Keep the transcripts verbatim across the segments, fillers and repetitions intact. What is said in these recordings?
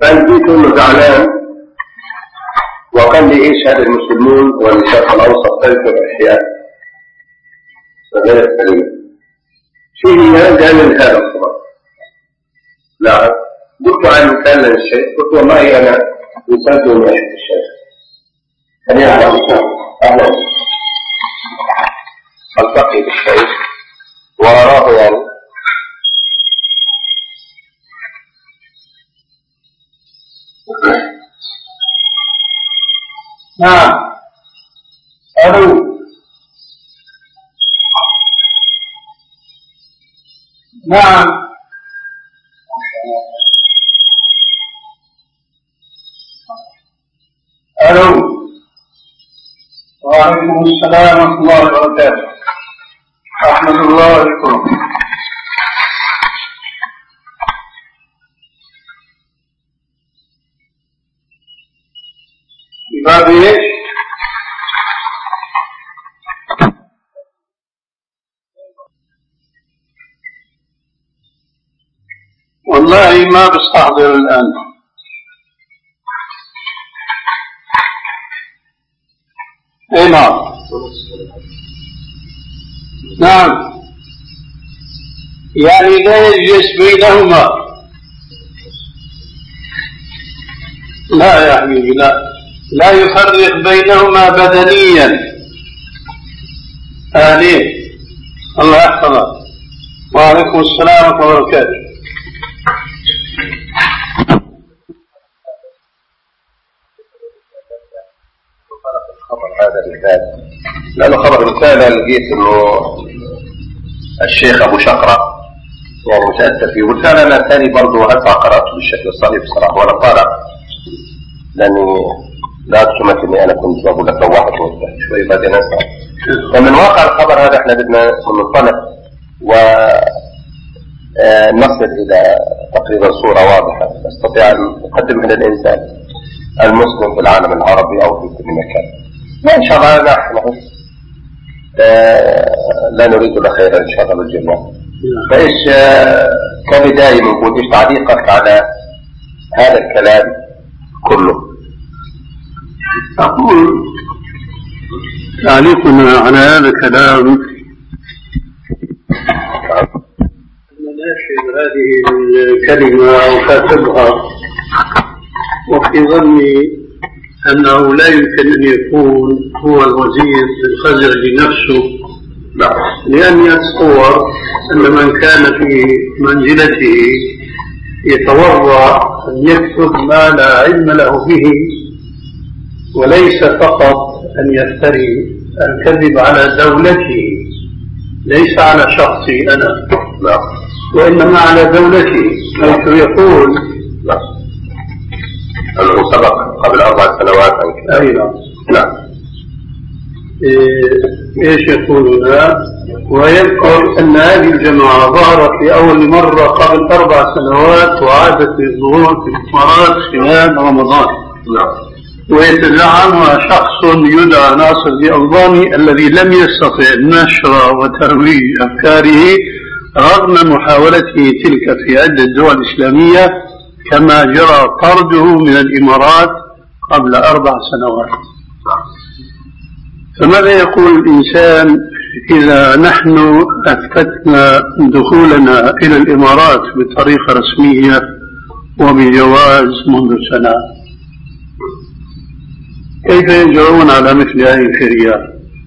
فأنت كله زعلان وقال لي إيش هذا المسلمون والشرق الأوسط تذكر أشياء غير سليمة. شو هي؟ قال لي هذا الصبر. نعم. قلت عن مثال للشيخ، قلت والله أنا يساعد من أشهد الشيخ. أنا أعلم أهلا ألتقي بالشيخ وأراه يعني نعم ألو نعم ألو وعليكم السلام ورحمة الله وبركاته. رحمة الله عليكم. باب ايش؟ والله ما بستحضر الآن. اي نعم نعم يعني لا يجلس بينهما. لا يا حبيبي لا لا يفرق بينهما بدنيا. آمين. الله يحفظك. وعليكم السلام ورحمة الله وبركاته. هذا المثال لأنه خبر المثال لقيت إنه الشيخ أبو شقرة يعني متأثر فيه، والثاني أنا الثاني برضه هسه قرأته بالشكل الصحيح بصراحة وأنا طالع لأني لا أتشمت إني أنا كنت بقول لك لو واحد شوي بعدين أسمع. ومن واقع الخبر هذا إحنا بدنا ننطلق ونصل إلى تقريبا صورة واضحة نستطيع أن نقدمها للإنسان المسلم في العالم العربي أو في كل مكان. وإن شاء الله نحن لا نريد إلا خيرا إن شاء الله للجميع. فإيش كبداية نقول إيش تعليقك على هذا الكلام كله؟ أقول تعليقنا على هذا الكلام نناشد هذه الكلمة أو كاتبها وفي ظني أنه لا يمكن أن يكون هو الوزير الخزرجي نفسه، لأن يتصور أن من كان في منزلته يتورع أن يكتب ما لا علم له به، وليس فقط أن يفتري الكذب على دولته، ليس على شخصي أنا وإنما على دولته، حيث يقول أنه سبق قبل أربع سنوات أي نعم نعم إيش يقول هنا؟ ويذكر أن هذه الجماعة ظهرت لأول مرة قبل أربع سنوات وعادت للظهور في الإمارات خلال رمضان. نعم. ويتزعمها شخص يدعى ناصر الألباني الذي لم يستطع نشر وترويج أفكاره رغم محاولته تلك في عدة دول إسلامية، كما جرى طرده من الإمارات قبل أربع سنوات. فماذا يقول الإنسان إذا نحن أثبتنا دخولنا إلى الإمارات بطريقة رسمية وبجواز منذ سنة؟ كيف يجرؤون على مثل هذه الفريات؟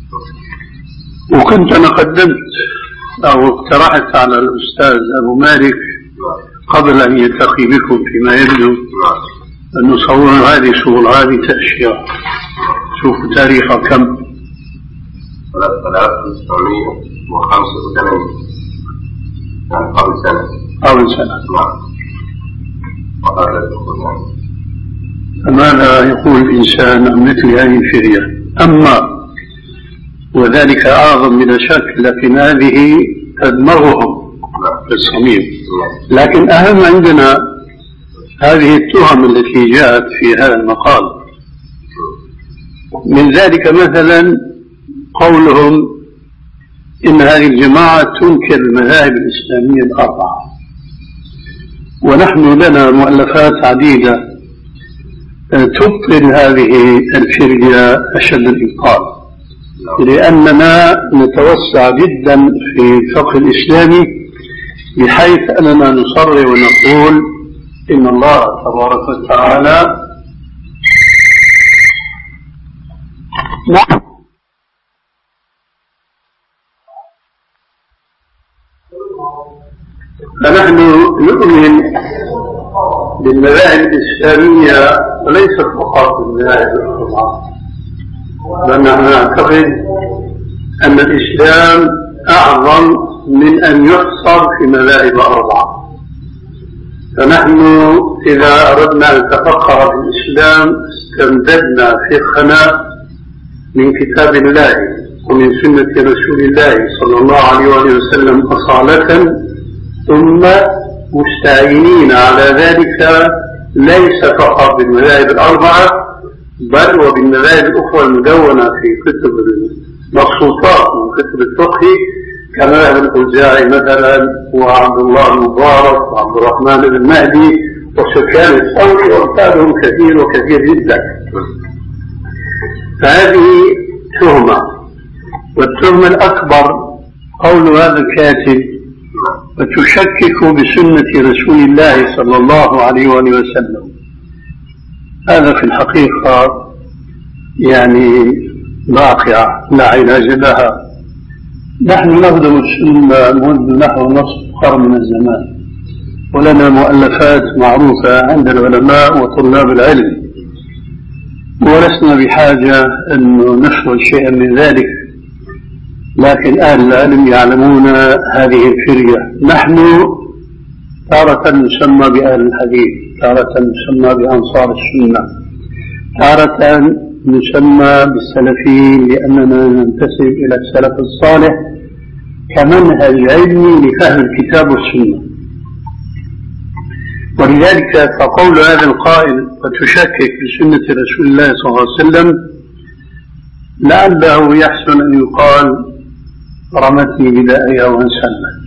وكنت أنا قدمت أو اقترحت على الأستاذ أبو مالك قبل أن يلتقي بكم فيما يبدو أن نصور هذه صور هذه أشياء. شوفوا تاريخها كم؟ ثلاثة وتسعمائة وخمسة وثمانين يعني قبل سنة. قبل سنة. نعم. وهذا الدخول. فماذا يقول الإنسان عن مثل هذه الفرية؟ أما وذلك أعظم بلا شك، لكن هذه تدمرهم في الصميم. لكن أهم عندنا هذه التهم التي جاءت في هذا المقال. من ذلك مثلا قولهم إن هذه الجماعة تنكر المذاهب الإسلامية الأربعة، ونحن لنا مؤلفات عديدة تبطل هذه الفرية أشد الإبطال، لأننا نتوسع جدا في الفقه الإسلامي بحيث أننا نصرح ونقول إن الله تبارك وتعالى نعم فنحن نؤمن بالمذاهب الإسلامية وليس فقط بالمذاهب الأربعة، بل نحن نعتقد أن الإسلام أعظم من أن يحصر في مذاهب أربعة. فنحن إذا أردنا أن نتفقه في الإسلام استمددنا فقهنا من كتاب الله ومن سنة رسول الله صلى الله عليه وسلم أصالة، ثم مستعينين على ذلك ليس فقط بالمذاهب الأربعة بل وبالمذاهب الأخرى المدونة في كتب المخصوصات من كتب الفقه كمذهب الأوزاعي مثلا وعبد الله المبارك وعبد الرحمن بن مهدي وسفيان الثوري وأمثالهم كثير وكثير جدا. فهذه تهمة، والتهمة الأكبر قول هذا الكاتب وتشكك بسنة رسول الله صلى الله عليه وسلم. هذا في الحقيقة يعني واقعة لا علاج لها. نحن نخدم السنة منذ نحو نصف قرن من الزمان، ولنا مؤلفات معروفة عند العلماء وطلاب العلم، ولسنا بحاجة أن نشرح شيئا من ذلك، لكن أهل العلم يعلمون هذه الفرية. نحن تارة نسمى بأهل الحديث، تارة نسمى بأنصار السنة، تارة نسمى بالسلفيين لأننا ننتسب إلى السلف الصالح كمنهج علمي لفهم الكتاب والسنة. ولذلك فقول هذا القائل وتشكك بسنة رسول الله صلى الله عليه وسلم لعله يحسن أن يقال رمتني بدائها وانسلت،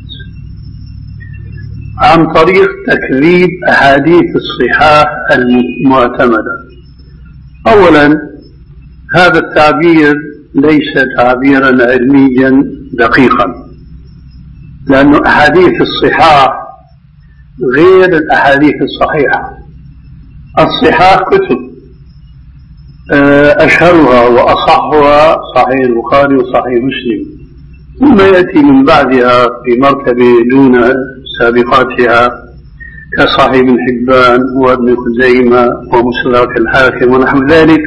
عن طريق تكذيب أحاديث الصحاح المعتمدة. أولا هذا التعبير ليس تعبيرا علميا دقيقا، لأن أحاديث الصحاح غير الأحاديث الصحيحة. الصحاح كتب أشهرها وأصحها صحيح البخاري وصحيح مسلم، ثم يأتي من بعدها في مرتبة دون سابقاتها كصحيح ابن حبان وابن خزيمة ومستدرك الحاكم ونحو ذلك.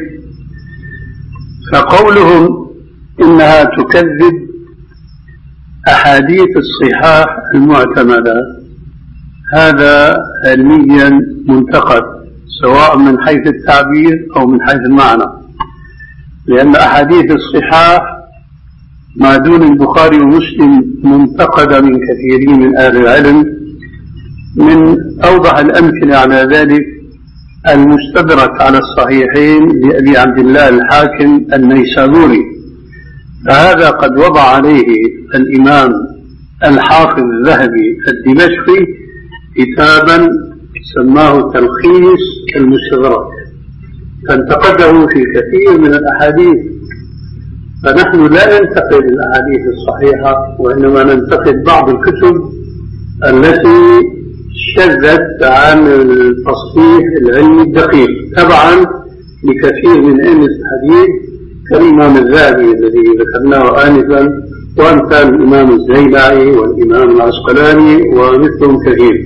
فقولهم إنها تكذب أحاديث الصحاح المعتمدة هذا علميا منتقد، سواء من حيث التعبير أو من حيث المعنى، لأن أحاديث الصحاح ما دون البخاري ومسلم منتقدة من كثيرين من أهل العلم. من أوضح الأمثلة على ذلك المستدرك على الصحيحين لأبي عبد الله الحاكم النيسابوري، فهذا قد وضع عليه الإمام الحافظ الذهبي الدمشقي كتابا سماه تلخيص المستدرك، فانتقده في كثير من الأحاديث. فنحن لا ننتقد الأحاديث الصحيحة، وإنما ننتقد بعض الكتب التي شذت عن التصحيح العلمي الدقيق تبعا لكثير من أئمة الحديث كالإمام الذهبي الذي ذكرناه آنفا، وأمثال الإمام الزيلعي والإمام العسقلاني ومثلهم كثير.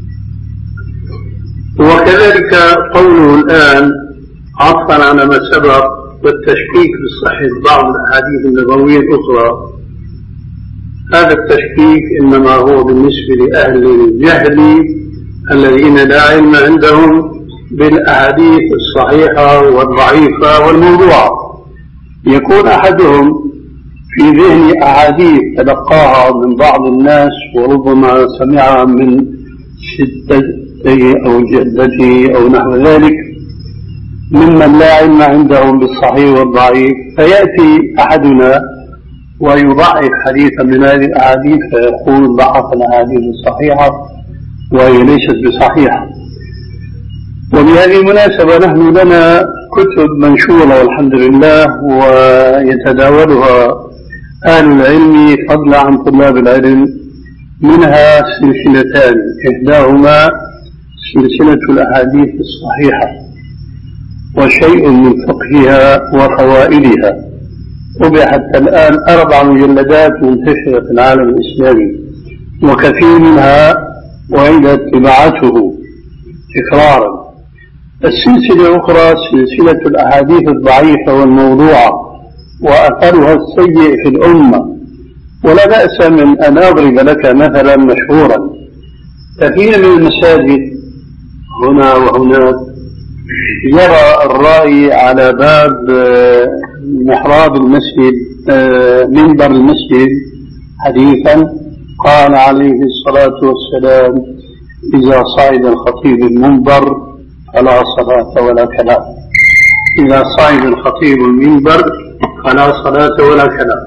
وكذلك قوله الآن عطفا على ما سبق والتشكيك بصحة بعض الأحاديث النبوية الأخرى، هذا التشكيك إنما هو بالنسبة لأهل الجهل الذين لا علم عندهم بالأحاديث الصحيحة والضعيفة والموضوعة. يكون أحدهم في ذهن أحاديث تلقاها من بعض الناس وربما سمعها من ستته أو جدته أو نحو ذلك ممن لا علم عندهم بالصحيح والضعيف، فيأتي أحدنا ويضعف حديثا من هذه الأحاديث فيقول ضعف الأحاديث الصحيحة وهي ليست بصحيحة. وبهذه المناسبة نحن لنا كتب منشورة والحمد لله ويتداولها أهل العلم فضلا عن طلاب العلم، منها سلسلتان، إحداهما سلسلة الأحاديث الصحيحة وشيء من فقهها وفوائدها، طبعت الآن أربع مجلدات منتشرة في العالم الإسلامي، وكثير منها وعندها طباعته تكرارا. السلسلة الأخرى سلسلة الأحاديث الضعيفة والموضوعة وأثرها السيء في الأمة. ولا بأس من أن أضرب لك مثلا مشهورا، كثير من المساجد هنا وهناك يرى الرأي على باب محراب المسجد منبر المسجد حديثا قال عليه الصلاة والسلام: إذا صعد الخطيب المنبر فلا صلاة ولا كلام. إذا صعد الخطيب المنبر فلا صلاة ولا كلام.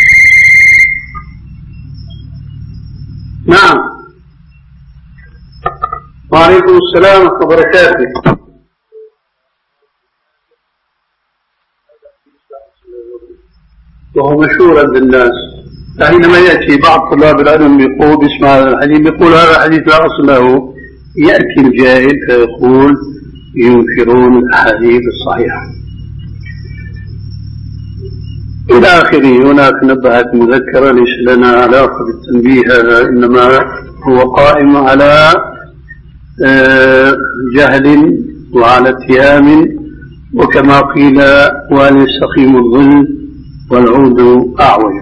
نعم. وعليكم السلام ورحمة الله وبركاته. وهو مشهور عند الناس، حينما يأتي بعض طلاب العلم يقول اسمع هذا الحديث، يقول هذا الحديث لا أصل له، يأتي الجاهل فيقول ينكرون الأحاديث الصحيحة إلى آخره. هناك نبهت مذكرة ليس لنا علاقة بالتنبيه، هذا إنما هو قائم على جهل وعلى اتهام، وكما قيل: وأن يستقيم الظل والعود أعوج.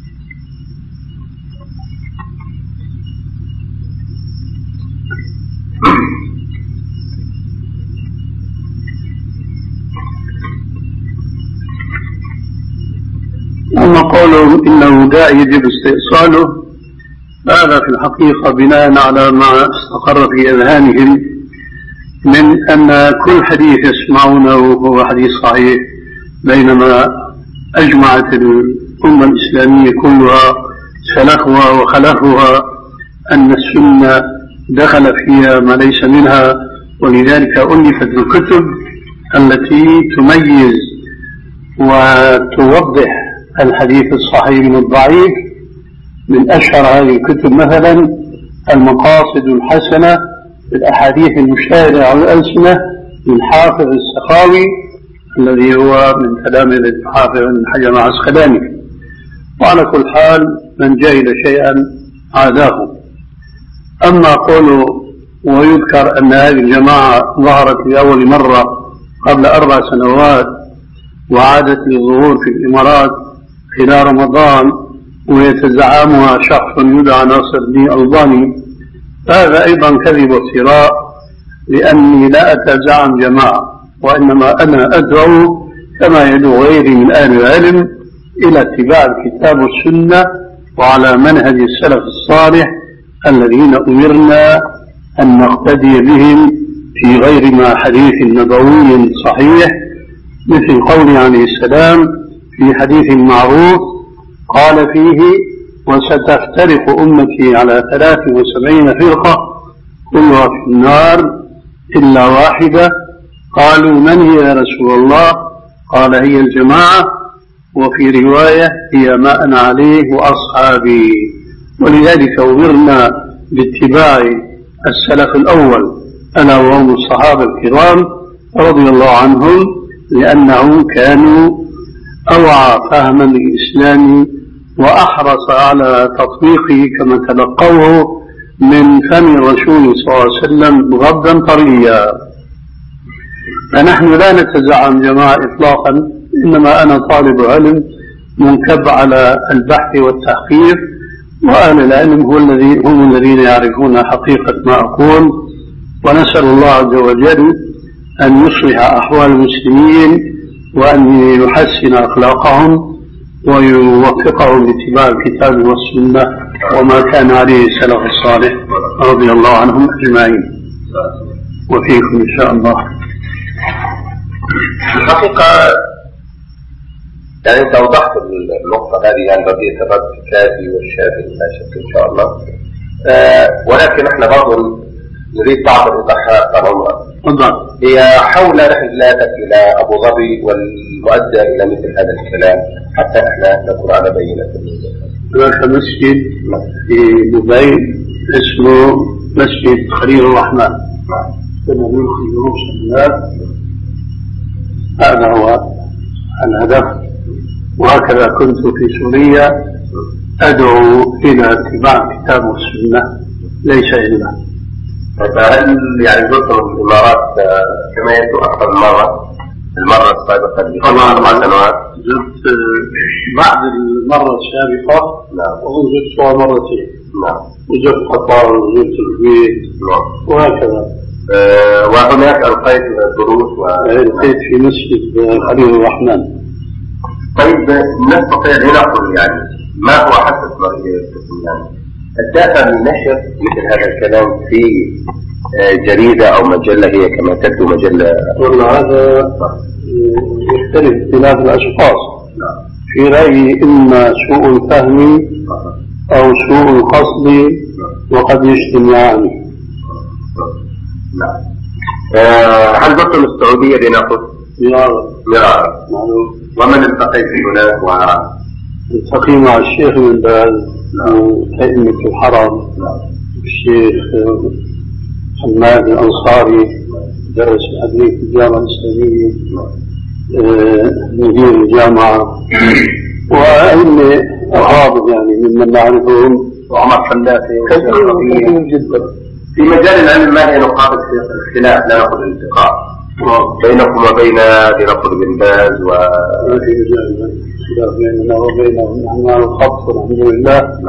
أما قوله إنه داء يجب استئصاله، هذا في الحقيقة بناء على ما استقر في أذهانهم من أن كل حديث يسمعونه هو حديث صحيح، بينما أجمعت الأمة الإسلامية كلها سلفها وخلفها أن السنة دخل فيها ما ليس منها، ولذلك ألفت الكتب التي تميز وتوضح الحديث الصحيح من الضعيف. من أشهر هذه الكتب مثلا المقاصد الحسنة في الأحاديث المشتهرة على الألسنة للحافظ السخاوي الذي هو من تلامذة الحافظ بن حجر العسقلاني. وعلى كل حال من جهل شيئا عاداه. أما قوله ويذكر أن هذه الجماعة ظهرت لأول مرة قبل أربع سنوات وعادت للظهور في الإمارات خلال رمضان ويتزعمها شخص يدعى ناصر الدين الألباني، هذا أيضا كذب وافتراء، لأني لا أتزعم جماعة، وإنما أنا أدعو كما يدعو غيري من أهل العلم إلى اتباع الكتاب والسنة وعلى منهج السلف الصالح الذين أمرنا أن نقتدي بهم في غير ما حديث نبوي صحيح، مثل قوله عليه السلام في حديث معروف قال فيه: وستفترق أمتي على ثلاث وسبعين فرقة كلها في النار إلا واحدة. قالوا: من هي يا رسول الله؟ قال: هي الجماعة، وفي رواية: هي ما أنا عليه وأصحابي. ولذلك أمرنا باتباع السلف الأول ألا وهم الصحابة الكرام رضي الله عنهم، لأنهم كانوا أوعى فهما للإسلام وأحرص على تطبيقه كما تلقوه من فم الرسول صلى الله عليه وسلم غضا طريا. فنحن لا نتزعم جماعة إطلاقا، إنما أنا طالب علم منكب على البحث والتحقيق، وأهل العلم هو الذي هم الذين يعرفون حقيقة ما أقول. ونسأل الله عز وجل أن يصلح أحوال المسلمين وأن يحسن أخلاقهم ويوفقهم لاتباع الكتاب والسنة وما كان عليه السلف الصالح رضي الله عنهم أجمعين، وفيكم إن شاء الله. الحقيقة يعني أنت أوضحت النقطة هذه، يعني بقية الرد الكافي والشافي لا شك إن شاء الله. آه ولكن إحنا برضو نريد بعض الإيضاحات طبعا. تفضل. هي حول رحلاتك إلى أبو ظبي والمؤدى إلى مثل هذا الكلام حتى احنا نكون على بينة. هناك مسجد في دبي اسمه مسجد خليل الرحمن. كنا نلقي دروس الناس، هذا هو الهدف. وهكذا كنت في سوريا أدعو إلى اتباع كتاب والسنة ليس إلا. فهل يعني زرتم الإمارات كما يبدو أكثر من مرة؟ المرة السابقة اللي طبعا أربع سنوات زرت بعد المرة السابقة. نعم. وأظن زرتها مرتين. نعم. وزرت قطر وزرت الكويت. نعم. وهكذا. أه وهناك ألقيت دروس و ألقيت في مسجد خليل الرحمن. طيب نستطيع لنقل يعني ما هو حسب رأيكم يعني الدافع من نشر مثل هذا الكلام في جريدة أو مجلة هي كما تبدو مجلة؟ والله هذا يختلف اختلاف الأشخاص. في رأيي إما سوء الفهم أو سوء القصد وقد يجتمعان. نعم. هل زرتم السعودية لنقل؟ مرارا. مرارا. ومن التقيت هناك؟ التقي مع الشيخ بن باز وأئمة الحرم. الشيخ حماد الأنصاري درس الحديث في الجامعة الإسلامية، مدير الجامعة، وأئمة أغاضب يعني ممن نعرفهم، وعمر فلاتي كثير جدا. في مجال العلم ما هي نقاط الاختلاف لا نقول الالتقاء بينكم وبين لنقل بن باز؟ و ما في مجال اختلاف بيننا وبينهم، نحن على الخط والحمد لله.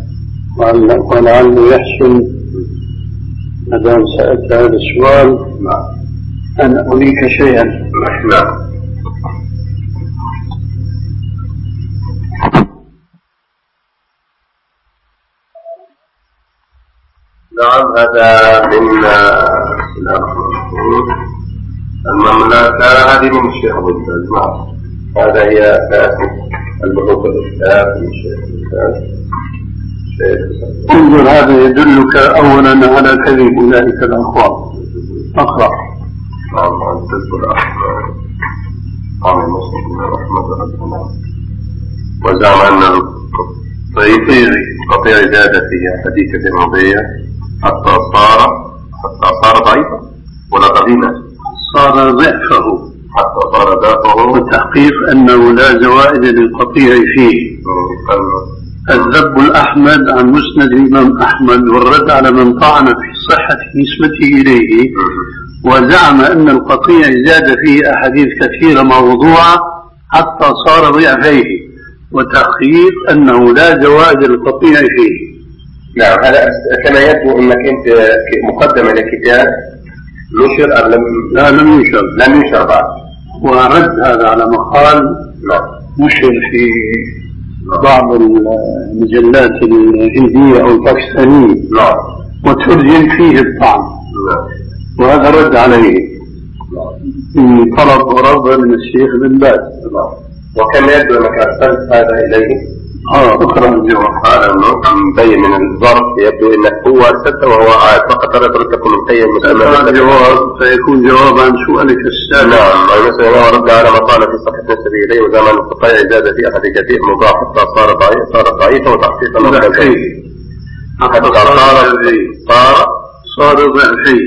ولعله يحسن ما دام سألت هذا السؤال أن أريك شيئا. نعم. نعم. هذا من المملكة، هذه من الشيخ أبو الفاز. نعم. هذا هي البحوث الإسلام من الشيخ أبو الفاز. انظر، هذا يدلك أولا على كذب أولئك الأخوان. أقرأ. نعم. أن تذكر قام المسلم رحمة الله وزعم أن القطيع قطيع زاد في حديثة الماضية حتى صار حتى صار ضعيفا ولا ضغينا، صار ضعفه حتى صار ضعفه، والتحقيق أنه لا زوائد للقطيع فيه. الذب الأحمد عن مسند الإمام أحمد والرد على من طعن في صحة نسبته إليه، وزعم أن القطيع زاد فيه أحاديث كثيرة موضوعة حتى صار ضعفيه، وتحقيق أنه لا زوائد للقطيع فيه. نعم. هذا كما يبدو أنك أنت مقدمة لكتاب نشر أم لم؟ لا، لم ينشر. لم ينشر بعد. ورد هذا على مقال نشر في بعض المجلات الهندية أو الباكستانية، نعم، وترجم فيه الطعن، نعم، وهذا رد عليه في طلب ورد من الشيخ بن باز. نعم. وكما يبدو أنك أرسلت هذا إليه. اه اقرأ الجواب. هذا مبين من الظرف، يبدو أنك هو أرسلته وهو عاد فقط أردت تكون مبين مثلا الجواب فيكون جواب عن سؤالك السابق. نعم. مثلا هو رد على ما قال في صحة نسبه إليه وزمن القطيع زاد في أحد كثير مضاف حتى صار ضعيف صار ضعيفا وتحقيقا ضعفيه حتى صار صار صار ضعفيه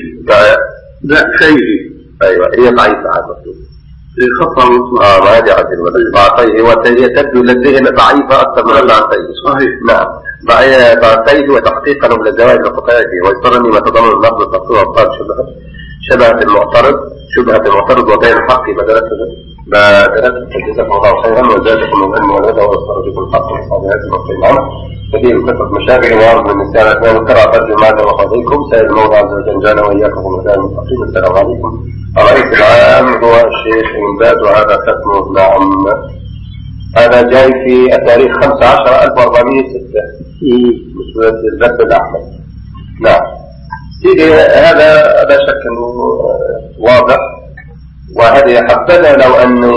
ضعفيه. أيوة، هي ضعيفة عاد مكتوب خطأ مطلق. اه ما يجي عدل ولا ضعفيه، وهي تبدو للذهن ضعيفة أكثر من ضعفيه. صحيح. نعم. ضعفيه وتحقيقا للزوائد القطعية، ويضطرني ما تضمن اللفظ التفصيل وأبطال شبهة شبهة المعترض شبهة المعترض وبين الحق بدرته بدرته فجزاكم الله خيرا وزادكم من العلم والهدى ويخرجكم الحق والصالحات والطيب عنه كثير كثرة مشاكل وارض من النساء اثنان وكرع فرج ماذا وفضيكم سائر المولى عز وجل جانا وإياكم ومدان المستقيم. السلام عليكم. الرئيس العام هو الشيخ بن باز وهذا ختمه. نعم. هذا جاي في التاريخ خمسة عشر ألف وأربعمائة وستة مسودة الذب الأحمد. نعم. سيدي هذا لا شك أنه واضح، وهذه حبذا لو أن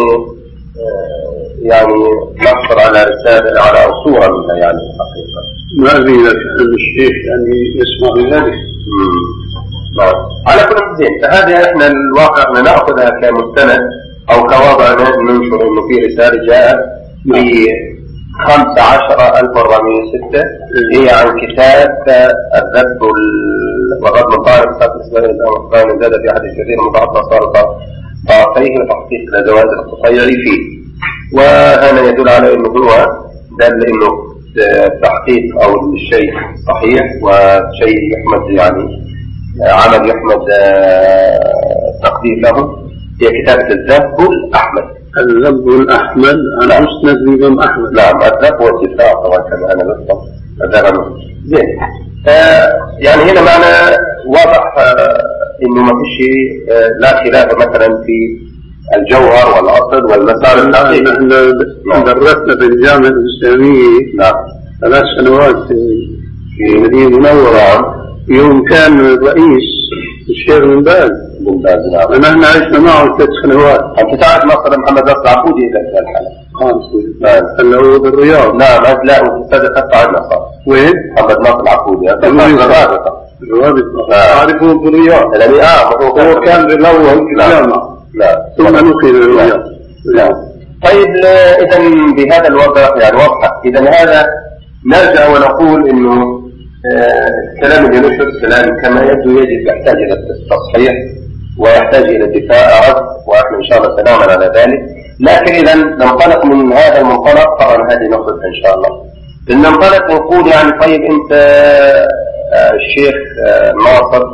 يعني نحصل على رسالة على صورة منها يعني الحقيقة. ما أدري لك أن الشيخ يعني يسمع بذلك. نعم. على كل زين، فهذه احنا الواقع احنا ناخذها كمستند او كوضع ننشر انه في رساله جاءت في خمسة عشر ألف وأربعمائة وستة هي عن كتاب الذب والرد من طائر الصفات الإسلامية الأمريكان زاد في أحد الكثير متعطى صار طرفيه وتحقيق الأدوات التطيعي فيه. وهذا يدل على أنه هو دل أنه تحقيق أو الشيء صحيح وشيء يحمد يعني عمل يحمد تقدير له. هي كتابة الذب الأحمد. الذب الأحمد على مسند الإمام أحمد. نعم الذب والدفاع طبعا كما أنا بفهم هذا زين. يعني هنا معنى واضح إنه ما فيش لا خلاف مثلا في الجوهر والأصل والمسار الحقيقي. نحن درسنا في الجامعة الإسلامية نعم ثلاث سنوات في المدينة المنورة. يوم كان الرئيس الشيخ بن باز ممتاز. نعم ونحن عشنا معه ثلاث سنوات. أنت تعرف مثلا محمد نصر العبودي إلى الحالة نعم اللي هو بالرياض. نعم لا وتستاذ حتى عندنا صار وين؟ محمد نصر العبودي الرابطة الرابطة أعرفه بالرياض. يعني آه هو كان بالأول في الجامعة ثم نقل الرياض. نعم. طيب إذا بهذا الوضع يعني واضحة. إذا هذا نرجع ونقول إنه الكلام اللي نشر الكلام كما يبدو يجب يحتاج إلى التصحيح ويحتاج إلى الدفاع رد وإحنا إن شاء الله سنعمل على ذلك. لكن إذا ننطلق من هذا المنطلق طبعا هذه نقطة إن شاء الله ننطلق ونقول يعني طيب أنت الشيخ ناصر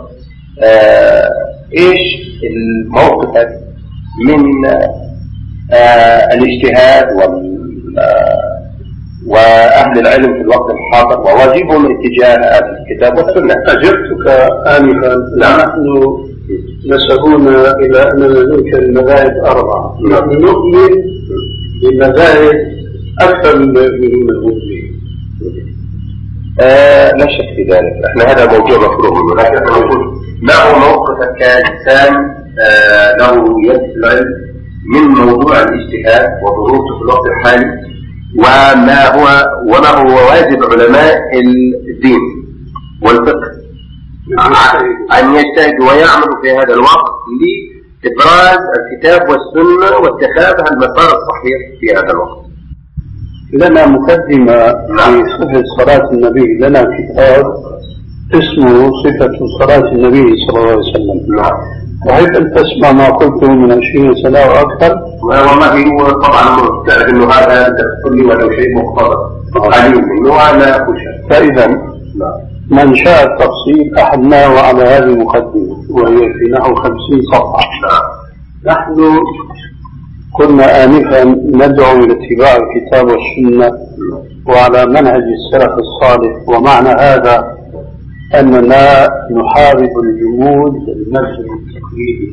إيش موقفك من الاجتهاد وال وأهل العلم في الوقت الحاضر وواجبهم اتجاه هذا الكتاب والسنة؟ أجبتك آنفا. نحن نسبون إلى أننا ننكر المذاهب أربعة. نحن نؤمن بالمذاهب أكثر من المذهبين. آه لا شك في ذلك. احنا هذا موضوع مفروغ منه. لكن نقول ما هو موقفك كإنسان آه له يد في العلم من موضوع الاجتهاد وظروفه في الوقت الحالي وما هو وما هو واجب علماء الدين والفقه أن يجتهدوا ويعملوا في هذا الوقت لإبراز الكتاب والسنة واتخاذ المسار الصحيح في هذا الوقت. لنا مقدمة في صفة صلاة النبي. لنا كتاب اسمه صفة صلاة النبي صلى الله عليه وسلم. نعم. وهيك أن تسمع ما قلته من عشرين سنة وأكثر. والله هو طبعا تعرف إنه هذا تذكر لي ولو شيء مختصر قليل منه وأنا أخشى. فإذا من شاء التفصيل أحدناه على هذه المقدمة وهي في نحو خمسين صفحة. نحن كنا آنفا ندعو إلى اتباع الكتاب والسنة وعلى منهج السلف الصالح. ومعنى هذا أننا نحارب الجمود المذهب التقليدي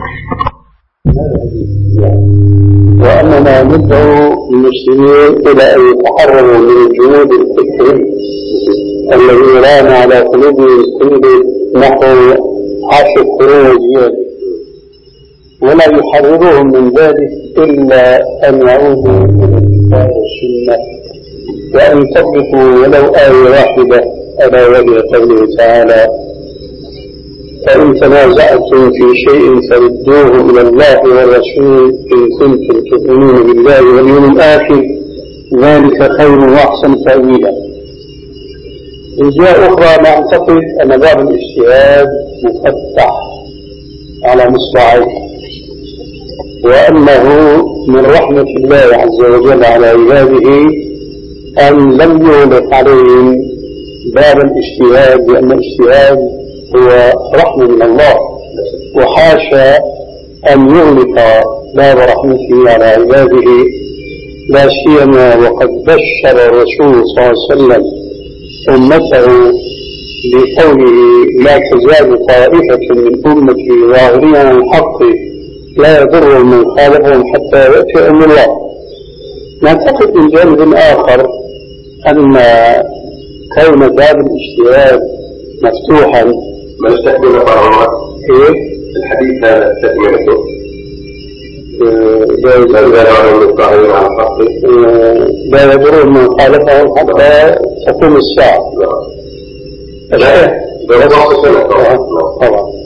وأننا ندعو المسلمين إلى أن يتحرروا من الجمود الفكري الذي ران على قلوبهم كل نحو عشر قرون وزيادة ولا يحررهم من ذلك إلا أن يعودوا إلى الكتاب والسنة وأن يطبقوا ولو آية واحدة ألا وهي قوله تعالى فإن تنازعتم في شيء فردوه إلى الله والرسول إن كنتم تؤمنون بالله واليوم الآخر ذلك خير وأحسن تأويلا. من جهة أخرى نعتقد أن باب الاجتهاد مفتح على مصراعيه وأنه من رحمة الله عز وجل على عباده أن لم يغلق عليهم باب الاجتهاد لأن الاجتهاد هو رحمة من الله وحاشا أن يغلق باب رحمته على عباده لا سيما وقد بشر الرسول صلى الله عليه وسلم أمته بقوله لا تزال طائفة من أمتي ظاهرين على الحق لا يضر من خالفهم حتى يأتي أمر الله. نعتقد من جانب آخر أن كون باب الاجتهاد مفتوحا ما يستخدم قرارات إيه؟ الحديث هذا استثمرته لا يضر من خالفهم حتى تقوم الساعة. لا لا لا طبعا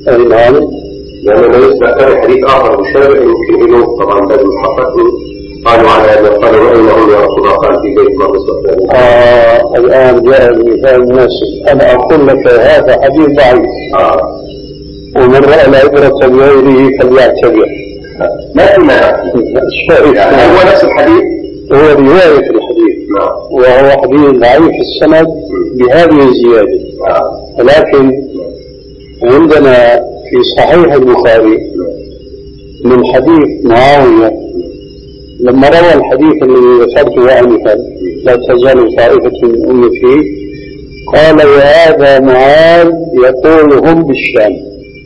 أي نعم. لأنه ما يسمع ثاني حديث آخر مشابه يمكن إنه طبعا بعد المحقق قالوا على أن قالوا أينهم يا رسول الله قال في بيت مقدس الثاني. آه الآن جاء المثال المناسب. أنا أقول لك هذا حديث ضعيف. آه. ومن رأى العبرة بغيره فليعتبر. ما إما الشاهد يعني هو نفس الحديث. هو رواية الحديث. نعم. وهو حديث ضعيف السند بهذه الزيادة. ولكن عندنا في صحيح البخاري من حديث معاوية لما روى الحديث الذي ذكرته آنفا لا تزال طائفة من أمتي قال وهذا معاذ يقول هم بالشام.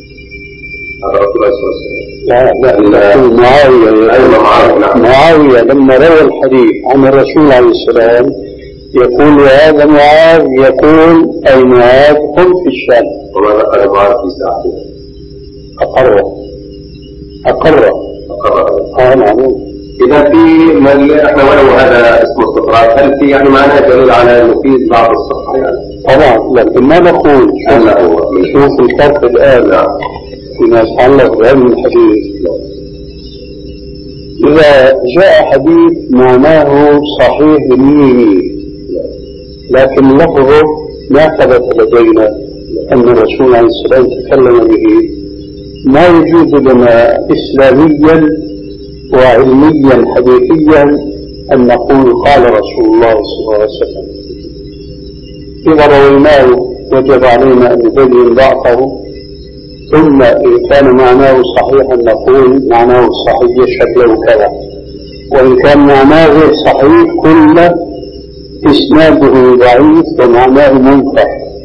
لا لا لا معاوية معاوية لما روى الحديث عن الرسول عليه السلام يقول وهذا معاذ يقول أي معاذ هم في الشام. وماذا قال معاذ في ساعته؟ أقر أقر أقر آه نعم. إذا في من إحنا ولو هذا اسمه استطراد هل في يعني معناه دليل على إنه في بعض الصحة يعني؟ طبعا لكن ما نقول شوف الفرق الآن فيما يتعلق بعلم الحديث. إذا جاء حديث معناه صحيح بالمية لكن لفظه ما ثبت لدينا أن الرسول عليه السلام تكلم به ما يجوز لنا إسلاميا وعلميا حديثيا أن نقول قال رسول الله صلى الله عليه وسلم. إذا رويناه وجب علينا أن نبين ضعفه ثم إن كان معناه صحيحا نقول معناه صحيح شكله كذا وإن كان معناه غير صحيح كل إسناده ضعيف ومعناه منكر.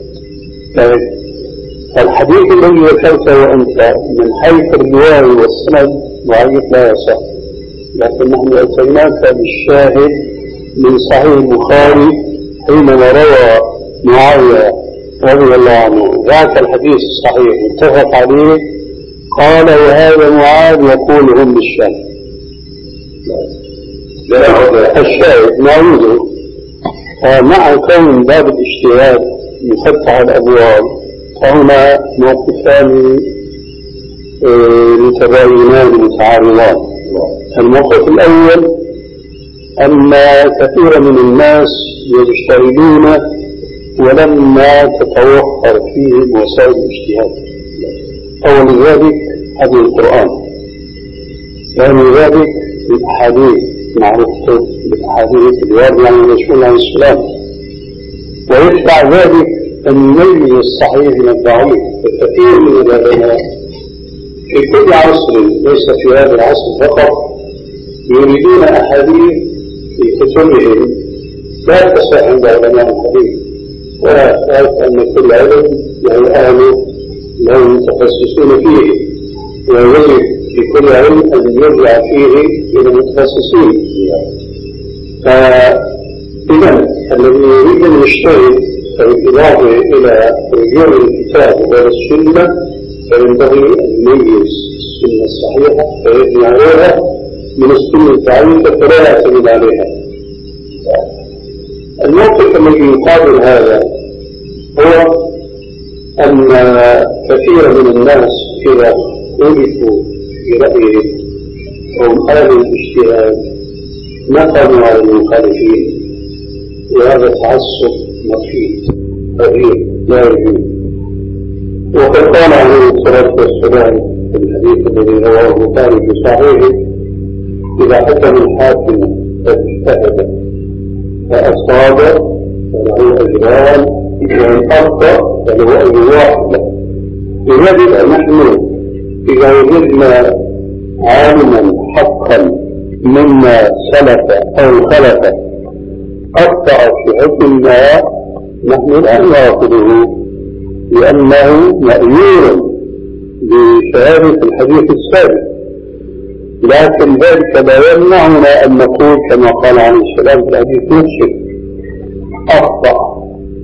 فالحديث الذي ذكرته أنت من حيث الرواية والسند ضعيف لا يصح لكن نحن أتيناك بالشاهد من صحيح البخاري حينما روى معاوية رضي الله عنه ذاك الحديث الصحيح اتفق عليه قال وهذا معاذ يقول هم بالشام. الشاهد نعوده مع كون باب الاجتهاد يفتح الأبواب فهنا موقفان متباينان متعارضان. الموقف الأول أن كثير من الناس يجتهدون ولما تتوفر فيهم وسائل الاجتهاد. أول ذلك هذا القرآن ثاني ذلك الأحاديث معرفة بالأحاديث الواردة عن الرسول عليه السلام ويتبع ذلك أن يميز الصحيح من الضعيف. الكثير من العلماء في كل عصر ليس في هذا العصر فقط يريدون أحاديث في كتبهم لا تصح عند علماء الحديث ولا أعرف أن كل علم له أهل له متخصصون فيه ويجب في كل علم أن يرجع فيه إلى المتخصصين. فإذا الذي يريد أن يجتهد بالإضافة إلى رجوع الكتاب والسنة فينبغي أن يميز السنة الصحيحة فيبني عليها من السنة الضعيفة فلا يعتمد عليها. الموقف الذي يقابل هذا هو أن كثير من الناس إذا ألفوا في رأيهم هم أهل الاجتهاد نقموا على المخالفين وهذا تعصب مخيف غريب لا يجوز. وقد قال عليه الصلاة والسلام في الحديث الذي رواه البخاري في صحيحه إذا حكم الحاكم فاجتهد فأصاب فله أجران وإن أخطأ فله أجر واحد. لذلك نحن إذا وجدنا عالما حقا مما سلف أو خلف أخطأ في حكم ما نحن لا نأخذه لأنه مأمور بشهادة الحديث السابق لكن ذلك لا يمنعنا أن نقول كما قال عليه السلام في الحديث نفسه أخطأ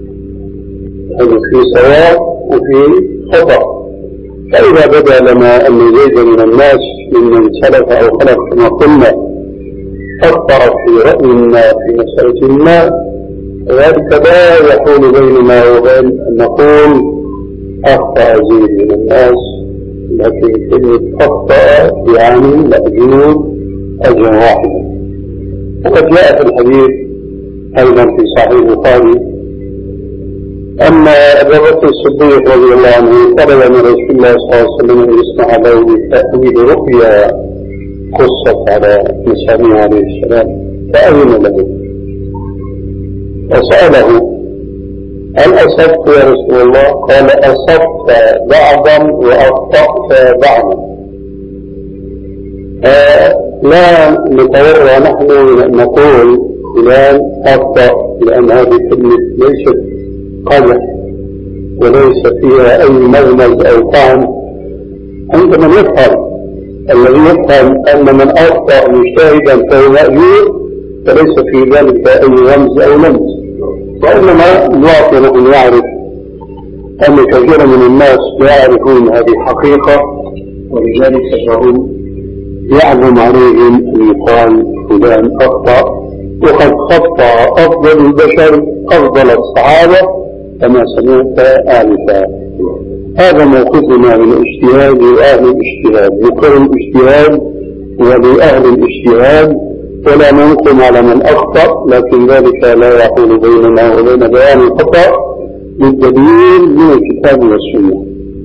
في سواء وفي خطأ. فإذا بدا لنا أن زيد من الناس ممن سلف أو خلف كما قلنا أخطأ في رأي ما في مسألة ما ذلك لا يحول بيننا وبين أن نقول أخطأ زيد من الناس لكن كلمة أخطأ يعني مأجور أجر واحدا. وقد جاء في الحديث أيضا في صحيح البخاري أن أبا بكر الصديق رضي الله عنه طلب من رسول الله صلى الله عليه وسلم أن يسمع له بتأويل رؤيا قصت على مسامع عليه السلام فأذن له وسأله هل أصبت يا رسول الله؟ قال أصبت بعضا وأخطأت بعضا. آه لا نتورع نحن نقول فلان أخطأ لأن هذه كلمة ليست قدح وليس فيها أي مغمز أو طعن عند من يفهم. الذي يفهم أن من أخطأ مجتهدا فهو مأجور فليس في ذلك أي رمز أو لمس، وإنما الواقع أن يعرف أن كثيرا من الناس لا يعرفون هذه الحقيقة، ولذلك فهم يعظم عليهم أن يقال فلان أخطأ، وقد خطأ أفضل البشر أفضل الصحابة كما سمعت آنفا. هذا موقفنا من الاجتهاد وأهل الاجتهاد، ذكر الاجتهاد ولأهل الاجتهاد ولا ننقم على من أخطأ، لكن ذلك لا يحول بيننا وبين بيان الخطأ بالدليل من الكتاب والسنة.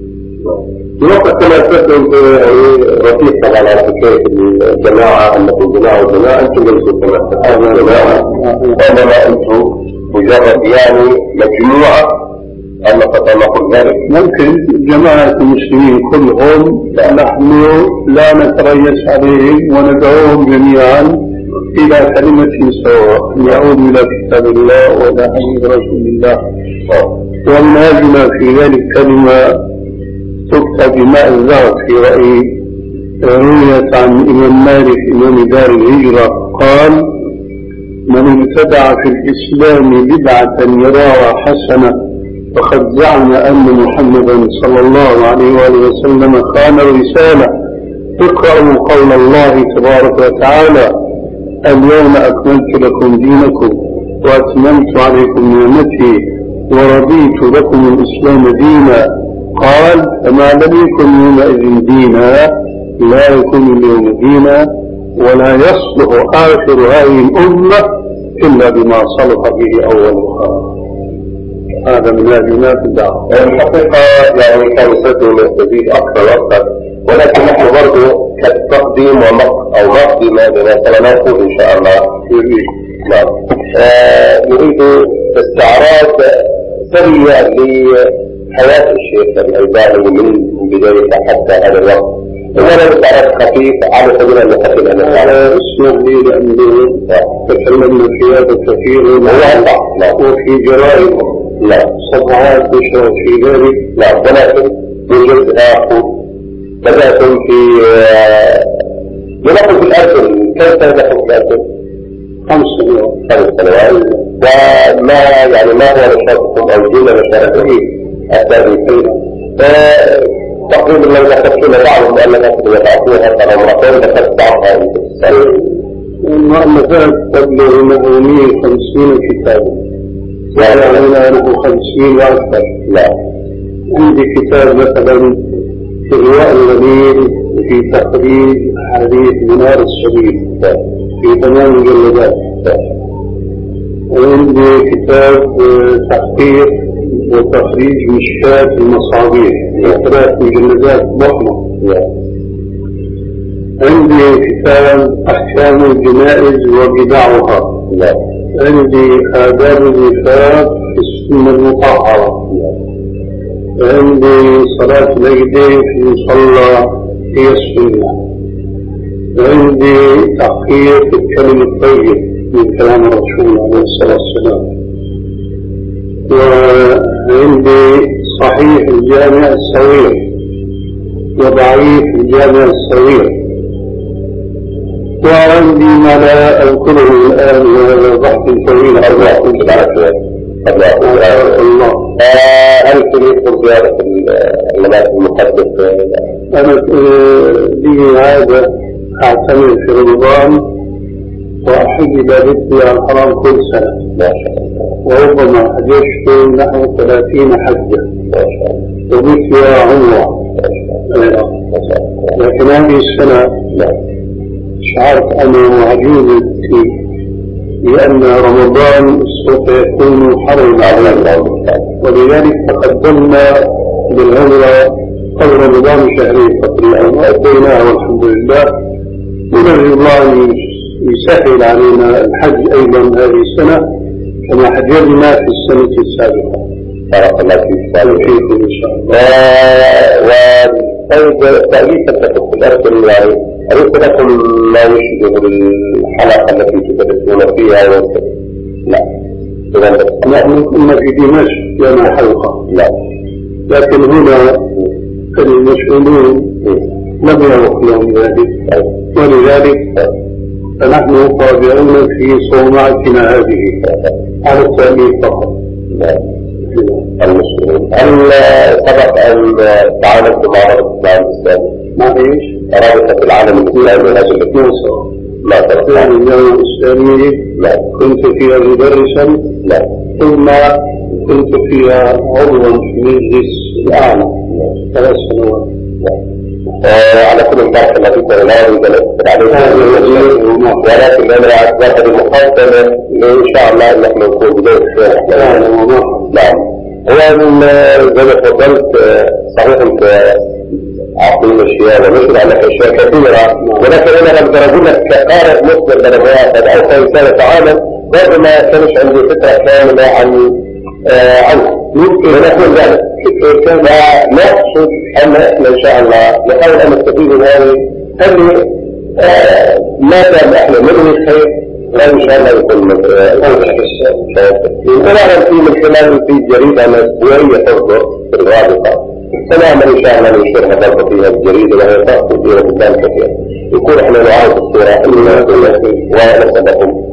الوقت كما تكون رفيق طبعا على حكاية الجماعة أنكم جماعة وجماعة أنتم ليسوا كما تفعلون جماعة، وإنما أنتم مجرد يعني مجموعة أما تطلقوا ذلك. ممكن جماعة المسلمين كلهم نحن لا نتريث عليهم وندعوهم جميعا إلى كلمة سواء يعود إلى كتاب الله وإلى حديث رسول الله، ومنهجنا في ذلك كلمة تكتب بماء الذهب في رأي رويت عن إمام مالك إمام دار الهجرة قال: من ابتدع في الإسلام بدعة يراها حسنة فقد زعم أن محمدا صلى الله عليه وآله وسلم خان الرسالة. اقرأوا قول الله تبارك وتعالى: اليوم أكملت لكم دينكم وأتممت عليكم نعمتي ورضيت لكم الإسلام دينا. قال: فما لم يكن يومئذ دينا لا يكون اليوم دينا ولا يصلح آخر هذه الأمة إلا بما صلح به أولها. هذا من هذه في الدعوة. الحقيقة يعني كان يستطيع يستفيد أكثر وأكثر، ولكن نحن برضو كالتقديم ومق أو مقدمة لما نقول إن شاء الله. نعم. آه نريد استعراض سريع لحياة الشيخ الألباني من بداية حتى هذا الوقت. ولا استعراض خفيف على سبيل المقدمة. أنا اسمح لي لأنه تكلمنا في هذا كثير وفي جرائد لا صفحات تشرح في ذلك. لا ولكن يوجد آخر بدأتم في ينقل في الأرسل. كيف تنقل في الأرسل؟ خمس سنوات خمس سنوات. وما يعني ما هو نشاطكم أو جيل نشاطكم التاريخي؟ تقريبا لو تكتبون بعض المؤلفات التي تعطوها ترى مرتين ذكرت بعضها في السنة. المؤلفات تبلغ مئة وخمسين كتابا، يعني أنا له خمسين وأكثر. لا عندي كتاب مثلا في إرواء الغليل وفي تخريج حديث منار السبيل في ثمان مجلدات، وعندي كتاب تحقيق وتخريج مشكات المصابيح في ثلاث مجلدات ضخمة. عندي كتاب أحكام الجنائز وبدعها. عندي آداب الزفاف في السنة المطهرة. عندي صلاة العيدين في مصلى هي السنة. عندي تحقيق الكلم الطيب من كلام الرسول عليه الصلاة والسلام. وعندي صحيح الجامع الصغير وضعيف الجامع الصغير. وعندي ما لا أذكره الآن وهذا بحث طويل. أربعة كنت بعد الله. هل تريد زيارة المناطق المقدسة؟ أنا لي هذا أعتمر في رمضان وأحج إلى بيتي على الحرام كل سنة ما شاء الله، وربما حججت نحو ثلاثين حجة وبيت فيها عمرة. لكن هذه السنة شعرت أنا معجوزتي لأن رمضان سوف يكون حرما على ولذلك تقدمنا بالعمرة قبل رمضان شهرين تقريبا وأديناه والحمد لله، ونرجو الله أن يسهل علينا الحج أيضا هذه السنة كما حججنا في السنة السابقة. بارك الله فيك. فيكم إن شاء الله. وطيب تأليفك في الأرض يعني أليس لكم ما يشبه الحلقة التي تدرسون فيها؟ لا. نحن كنا في دمشق لنا حلقة. لا. لكن هنا المسؤولون لم يروا لهم ذلك، ولذلك فنحن طابعون في صومعتنا هذه على التأليف فقط. المسؤولون هل سبق أن تعاملت مع رابطة العالم الإسلامي؟ ما إيش؟ رابطة العالم الإسلامي هذا الكتاب؟ لا ترى يعني الجامعة الإسلامية. لا. كنت فيها مدرسا. لا. ثم كنت فيها عضوا في مجلس الأعلى ثلاث سنوات. على كل البحث الذي كان لا يوجد عليه ولكن أنا أعتقد المقدمة إن شاء الله أن نحن نكون بداية نعم. هو زي ما تفضلت صحيح أنت عقل الأشياء ونشر على أشياء كثيرة، ولكن أنا لم أقول لك كقارئ مسلم من المواقع أو كإنسان تعامل برضه ما كانش عندي فكرة كاملة عن عنه. ممكن نقول ذلك كان نقصد أن إحنا إن شاء الله نحاول أن نستفيد من هذه هذه ما دام إحنا نبني خير لا إن شاء الله يكون ونعلم في من خلال في جريدة أسبوعية تصدر في الرابطة سنعمل إن شاء الله ننشرها برضه في هذه الجريدة وهي تأخذ فيها بلدان كثير يكون إحنا نعرض الصورة ونسأل لكم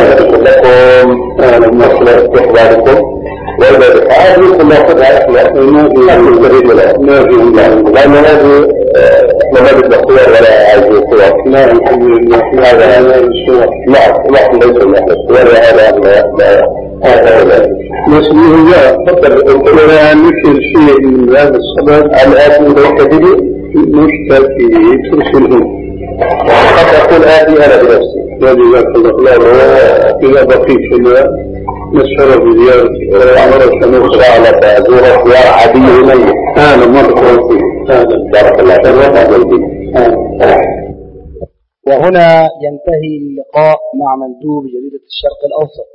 لكم استحبابكم وإذا بحاجة يمكن نأخذها إحنا نستفيد منها لأن هذه إحنا ما بدنا صور ولا عايزين صور. لا الحمد لله هذا هذا الصور. لا نحن ليس نحن الصور هذا ما هذا مسؤولية فقط ولا مثل شيء من هذا الصلاة الآتي بالكذب مشتكي ترسلهم قد أقول آتي أنا بنفسي وجزاك الله خيرا. إذا بقيت هنا نسأل بزيارتك وعمرك نوصى على تأذورة زيارة عادية إليه. أنا مرة فيه هذا بارك الله فيك. وهنا ينتهي اللقاء مع مندوب جريدة الشرق الأوسط.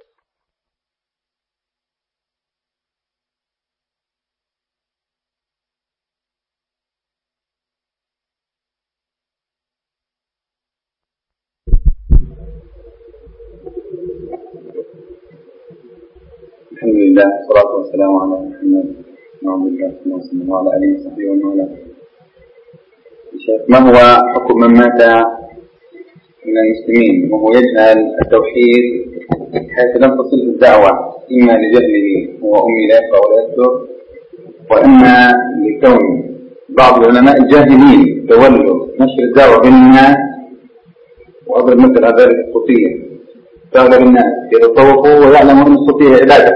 الحمد لله والصلاة والسلام على محمد وعلى الله وسلم وعلى آله وصحبه ومن والاه. ما هو حكم من مات من المسلمين وهو يجهل التوحيد حيث لم تصله الدعوة إما لجهله هو أمي لا يقرأ ولا يكتب وإما لكون بعض العلماء الجاهلين تولوا نشر الدعوة بين الناس، وأضرب مثل ذلك الصوفية تغلب الناس يتصوفوا ويعلموا أن الصوفية عبادة.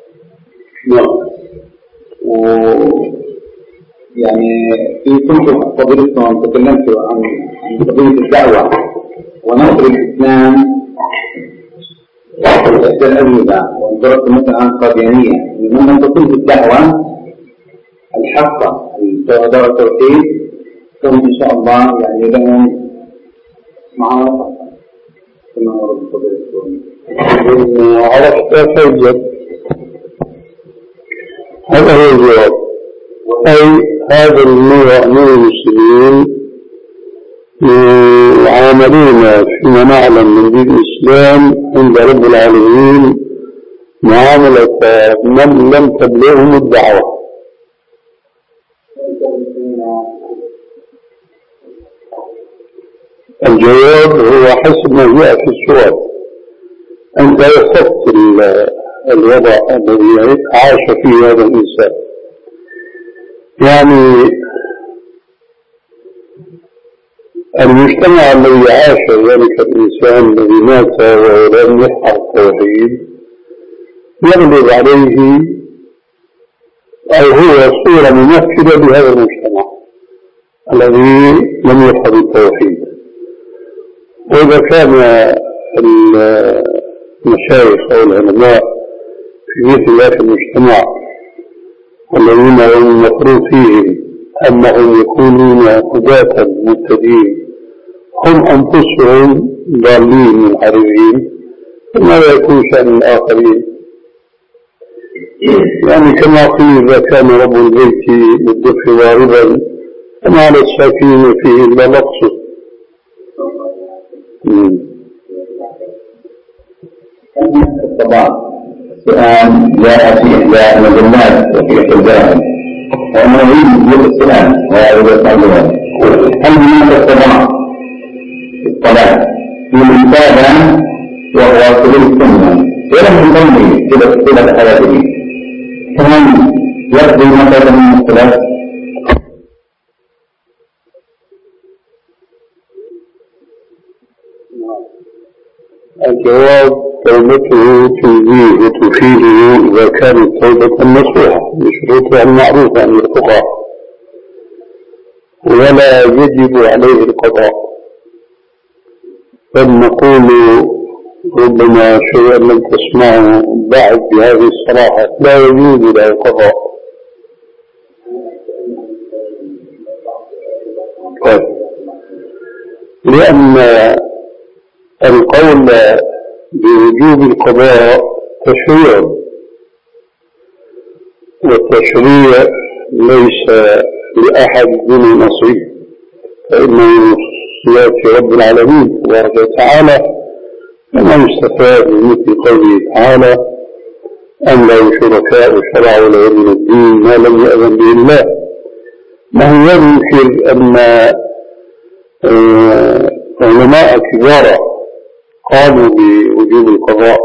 ويعني في كنت فضلتهم تكلمت عن قضية الدعوة ونصر الإسلام وإحدى الأجوبة وانظرت مثلا عن القاديانية لمن لم تصل الدعوة الحقة دار التوحيد فهم إن شاء الله يعني لهم معارضة كما ورد فضلتهم. عرفت فوجد هذا هو الجواب. أي هذا النوع من المسلمين يعاملون فيما نعلم من دين الإسلام عند رب العالمين معاملة من لم تبلغهم الدعوة. الجواب هو حسب ما جاء في السؤال. أنت وصفت الوضع الذي عاش فيه هذا الإنسان، يعني المجتمع الذي عاش ذلك الإنسان الذي مات ولم يحقق التوحيد يغلب عليه، أو هو صورة ممثلة بهذا المجتمع. الذي لم يفهم التوحيد. وإذا كان المشايخ أو العلماء في مثل ذاك المجتمع والذين المفروض فيهم أنهم يكونون هداة مهتدين هم أنفسهم ضالين منحرفين، فماذا يكون شأن الآخرين؟ يعني كما قيل إذا كان رب البيت بالدف ضاربا فما على الساكنين فيه إلا نقصه. الطبع السؤال جاء في إحدى المجلات وفي إحدى الجامعات وأنا أريد يقول السؤال وهذا السؤال هل هناك الطبع الطبع في المتابعة وهو سبيل السنة ولم يضمن كده كده حياته كمان يقضي مثلا من الصلاة؟ الجواب توبته تنزيه وتفيده إذا كانت توبة نصوحة بشروطها المعروفة عن الفقهاء ولا يجب عليه القضاء، بل نقول ربما شيئا لم تسمعه بعد بهذه الصراحة لا يجوز له القضاء. لأن القول بوجوب القضاء تشريع، والتشريع ليس لأحد دون نصيب، فإنه صفات رب العالمين تبارك وتعالى، كما يستفاد من مثل قوله تعالى أم له شركاء شرعوا له من الدين ما لم يأذن به الله. ما هو يمكن أن علماء كبار قالوا بوجوب القضاء،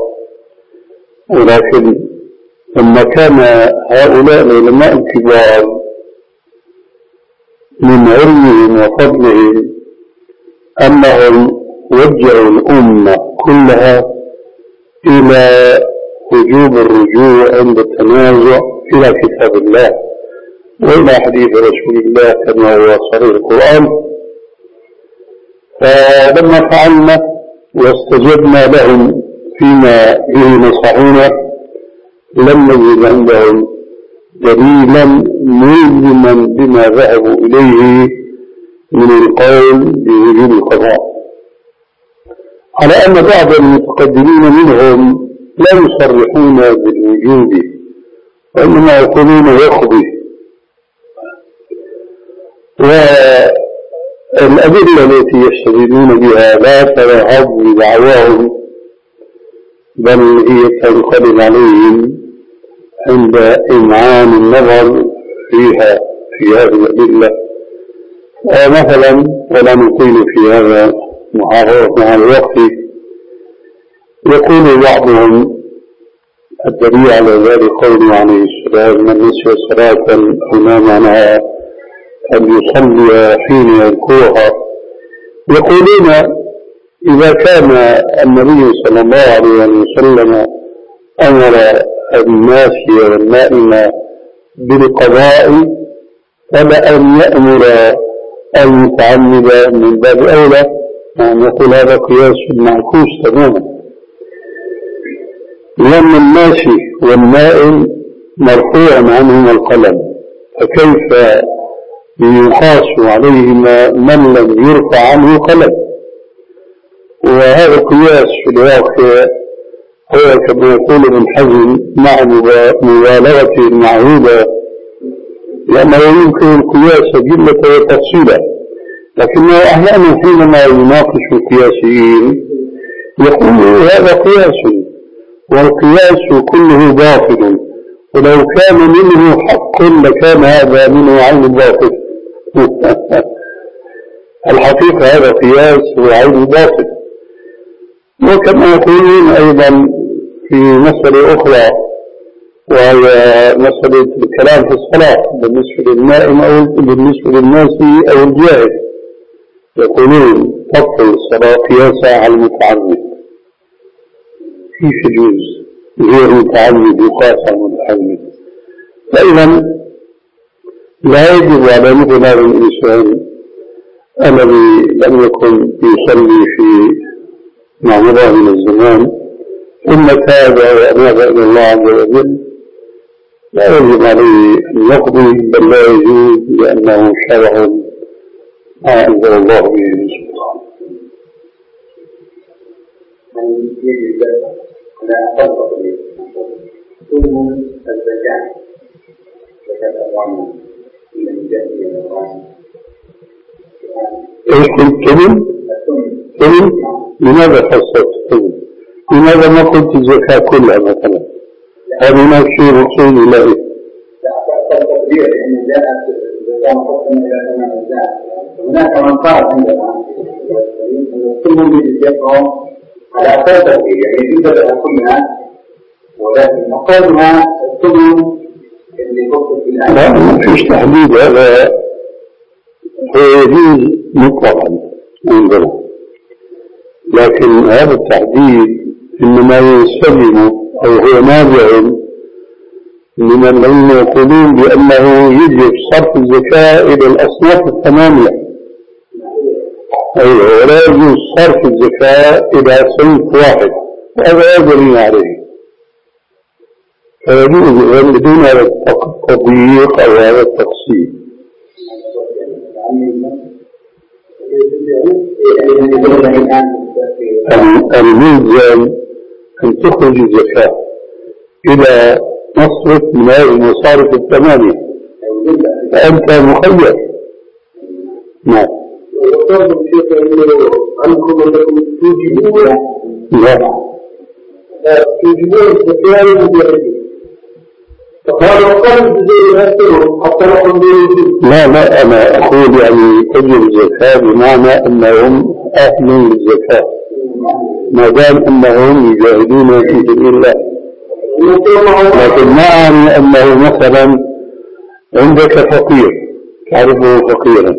ولكن لما كان هؤلاء العلماء الكبار من علمهم وفضلهم أنهم وجهوا الأمة كلها إلى وجوب الرجوع عند التنازع إلى كتاب الله وإلى حديث رسول الله كما هو صريح القرآن، فلما فعلنا واستجبنا لهم فيما به نصحونا لم نجد عندهم دليلا ملزما بما ذهبوا إليه من القول بوجوب القضاء، على أن بعض المتقدمين منهم لا يصرحون بالوجوب وإنما يقولون يقضي. والأدلة التي يستدلون بها لا تذهب بدعواهم، بل هي تنقلب عليهم عند إمعان النظر فيها في هذه الأدلة. مثلا ولا نطيل في هذا محاضرة مع الوقت، يقول بعضهم الدليل على ذلك قوله عليه السلام من نسي صلاة أو نام عنها فليصلي حين يذكرها. يقولون إذا كان النبي صلى الله عليه وسلم أمر الناسي والنائم بالقضاء فلأن يأمر المتعمد من باب أولى. نقول هذا قياس معكوس تماما، لأن الناسي والنائم مرفوع عنهما القلم، فكيف يقاس عليهما من لم يرفع عنه قلم؟ وهذا القياس في الواقع هو كما يقول ابن حزم مع مبالغة معهودة، لأنه يمكن القياس جملة وتفصيلا، لكنه أحيانا حينما يناقش القياسيين يقول هذا قياس والقياس كله باطل، ولو كان منه حق لكان هذا منه عين باطل. الحقيقة هذا قياس وعين باطل. وكما يقولون أيضا في مسألة أخرى وهي مسألة الكلام في الصلاة بالنسبة للنائم أو بالنسبة للناس أو الجاهل، يقولون تبطل الصلاة قياسا على المتعمد. كيف يجوز غير المتعمد يقاس على المتعمد؟ فإذا لا يجب على مثل هذا الإنسان الذي لم يكن يصلي في مع مضى من الزمان ثم تاب وأناب إلى الله عز وجل لا يجب عليه أن يقضي، بل لا يجوز لأنه شرع ما أنزل الله به من سلطان. ايش قلت كلم؟ كلم؟ لماذا خصصت كلم؟ لماذا ما قلت الزكاة كلها مثلا؟ هل هناك شيء رسول الله؟ هناك من قال عندنا كلهم يجب على أساس يعني يبدأ كلها، ولكن أقلها كلهم اللي فقط في الآن. لا ما فيش تحديد، هذا هو يجوز مطلقا عندنا، لكن هذا التحديد إنما يستلم أو هو نابع من الذين يقولون بأنه يجب صرف الزكاة إلى الأصناف الثمانية، أيوة، ولا يجوز صرف الزكاة إلى صنف واحد، هذا يجري عليه، فيجوز بدون هذا التضييق أو هذا التقسيم. الملزم أن تخرج الزكاة إلى مصرف من هذه المصارف الثمانية، فأنت مخير. نعم. عنكم أنكم توجبون لا توجبون الزكاة للمجاهدين، فقالوا قلب زي هاتهم حتى نقوم به. لا لا أنا أقول يعني تجب الزكاة بمعنى أنهم أهل للزكاة ما دام أنهم يجاهدون في سبيل الله، لكن ما أعني أنه مثلا عندك فقير تعرفه فقيرا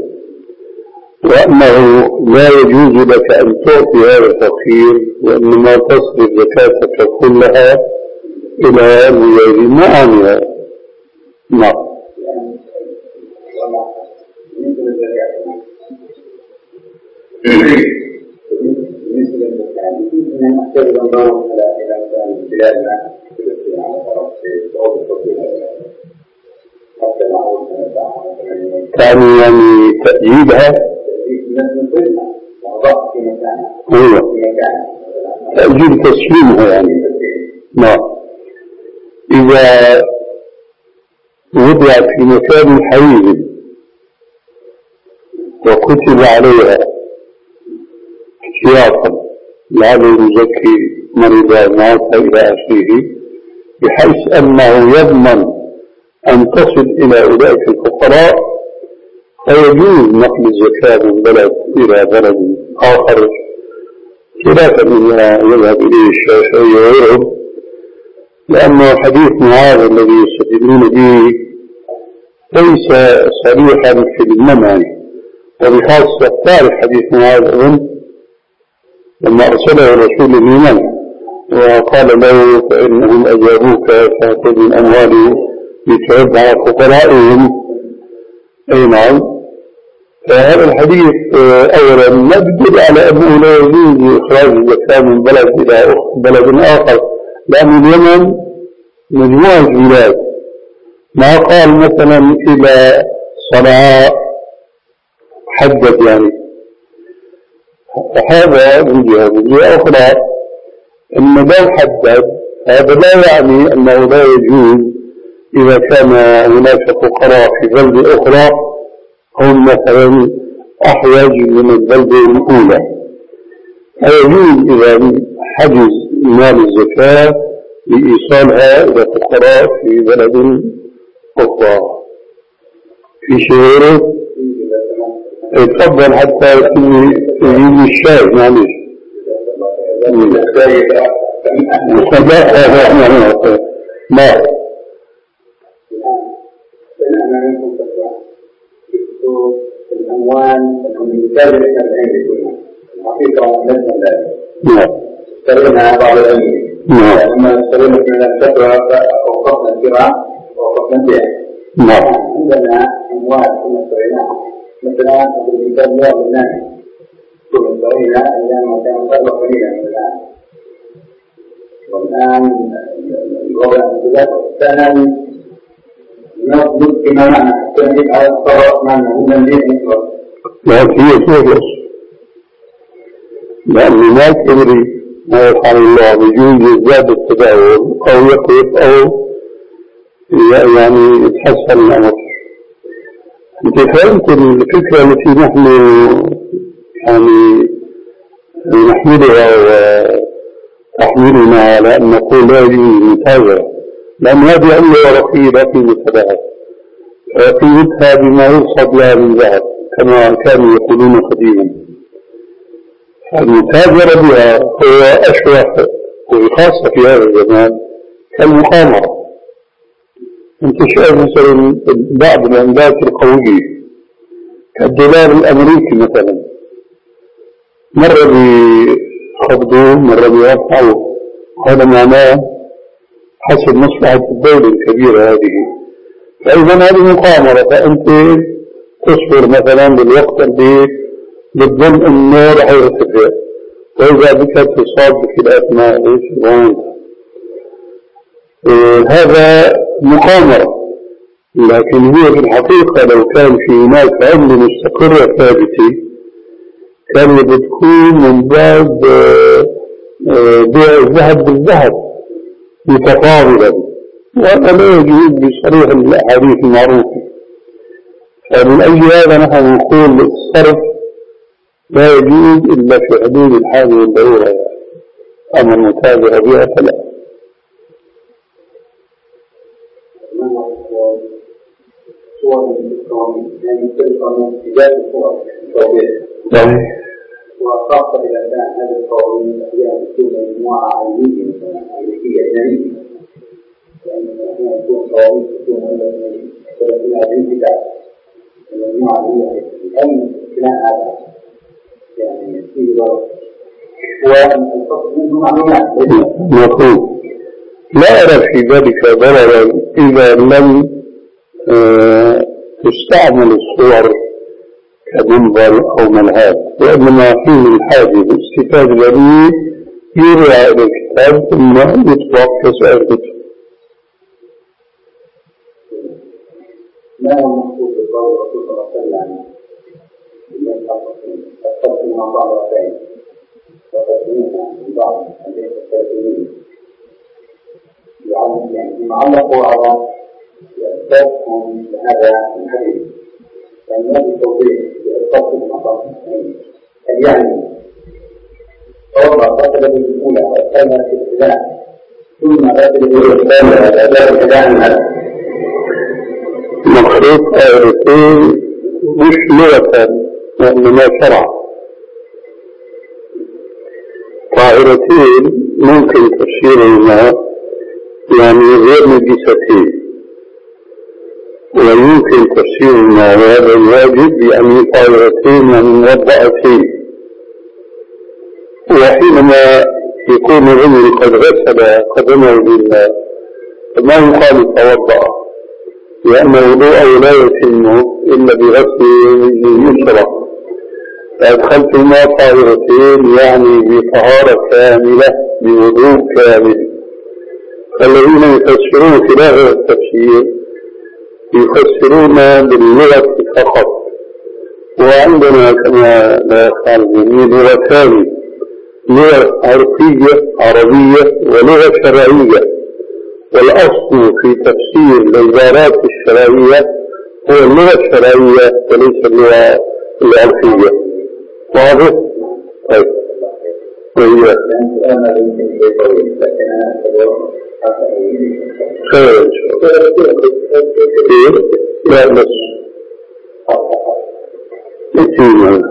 وأنه لا يجوز لك أن تعطي هذا الفقير وإنما تصرف زكاتك كلها إلى المجاهدين، ما أعني هذا. نعم. كان يعني تأييدها ايوه تأجيل تسليمها يعني. نعم. إذا وضعت في مكان حيز وكتب عليها احتياطا لعل المزكي مرضى موتى إلى آخره، بحيث أنه يضمن أن تصل إلى أولئك الفقراء، فيجوز نقل الزكاة من بلد إلى بلد آخر خلافا مما يذهب إليه الشافعي وغيرهم، لأنه حديث معاذ الذي يستدلون به ليس صريحا في المنع، وبخاصة تعرف حديث معاذ أظن لما أرسله الرسول للمنع وقال له فإنهم أجابوك فأخذ من أموالهم لتعد على فقرائهم. أي نعم. فهذا الحديث أولا نبدل على أنه لا يجوز إخراج الزكاة من بلد إلى بلد آخر، لأن اليمن مجموعة بلاد، ما قال مثلا إلى صنعاء حدد يعني، فهذا من جهة. من جهة أخرى أن لو حدد هذا لا يعني أنه لا يجوز إذا كان هناك فقراء في بلدة أخرى هم مثلا أحوج من البلدة الأولى، فيجوز إذا حجز مال الزكاة لإيصالها إلى فقراء في بلد أخرى. في شهوره يتفضل حتى يجيب الشاي معلش ما الأموال المثال اللي كان عندنا الحقيقة لسنا ذلك اشترينا بعض الأمين لما اشترينا من الفترة فوقفنا الزراعة ووقفنا البيع. عندنا أموال كنا اشتريناها مثلا الكتاب لا بالناس كل الطويلة أيام كان قبل قليلا من الآن والآن الوضع ثانيا نطلب كما معنى التنبيه على الصراط معنى هو تنبيه مطلق لكن هي تغلص لأن ما تدري ما يفعل الله بجوز يزداد التداول أو يقف أو يعني يتحسن الأمر. أنت فهمت الفكرة التي نحن يعني نحملها وتحملنا على أن نقول لا يجوز متابعة لأن هذه أولى رخيلة في المتابعات قيمتها بما يرصد لها من ذهب كما كانوا يقولون قديما. المتاجرة بها هو أشبه وخاصة في هذا الزمان كالمقامرة. أنت شايف مثلا بعض العملات القوية كالدولار الأمريكي مثلا مرة بيخفضوه مرة بيرفعوه هذا معناه حسب مصلحة الدولة الكبيرة هذه. فإذا هذه مقامرة فأنت تصبر مثلا بالوقت اللي بتظن انه رح يرتفع واذا بك تصاب بخلاف ما ايش إيه هذا مقامرة. لكن هي في الحقيقة لو كان في هناك عملة مستقرة ثابتة كان بتكون من باب بيع الذهب بالذهب متفاضلا وهذا لا يجوز بصريح الاحاديث المعروفة. فمن اجل هذا نحن نقول الصرف لا يجوز إلا في حدود الحاجة والضرورة يعني. أما المتابعة بها فلا. وخاصة إذا كان هذا القوانين أحيانا تكون مجموعة علمية مثلا أمريكية أجنبية يعني أحيانا تكون قوانين تكون فيها بانتداء المجموعة علمية الأمن خلال هذا يعني في ضرر والفصل منه معلومات مفهوم. لا أرى في ذلك ضررا إذا لم أه تستعمل الصور كمنظر أو ملهات وإنما فيه الحاجة بالاستفادة الذي يرجع إلى الكتاب ثم يطبع كسائر الكتب. ما هو المقصود بالقول الرسول صلى الله عليه وسلم تقدم مع بعض الأحيان وتقدمونها من بعض الذين تستخدمون يعني معلقوا على أساسهم لهذا الحديث لأن هذه التوضيح يتصل مع بعض الأحيان يعني توضع قتل الأولى والثانية في الابتداء ثم قتل الثانية لا ابتداء هذا مخلوق آيتين مش لغة وإنما شرع. طائرتين ممكن تفسيرهما يعني غير نجستين ويمكن تفسيرهما وهذا الواجب يعني طائرتين يعني موضعتين. وحينما يكون الرجل قد غسل قدمه بالماء فما يقال توضأ لأن وضوءه لا يتم إلا بغسل اليسرى. فأدخلت الماء طاهرتين يعني بطهارة كاملة بوضوء كامل. فالذين يفسرون خلاف التفسير يفسرون باللغة فقط. وعندنا كما لا يفعل الجميع لغتان لغة عرفية عربية ولغة شرعية. والأصل في تفسير العبارات الشرعية هو اللغة الشرعية وليس اللغة العرفية. واضح؟ طيب. وهي خير إن شاء الله. لا بس. نتيجة.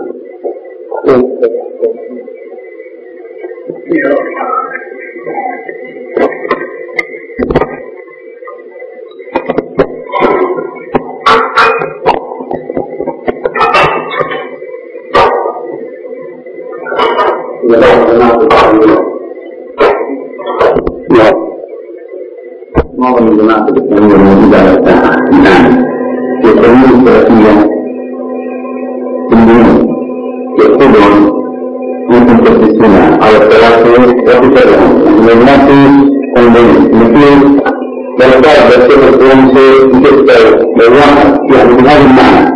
معظم الجماعات الإسلامية الموجودة على الساحة الآن يقومون الثلاثية يقولون ممكن تسلسلون على الثلاثة وتتبعون من الناس تنبين مثل لو كان بسيط الفرنسي يكتب لواحد يعني بهذا المعنى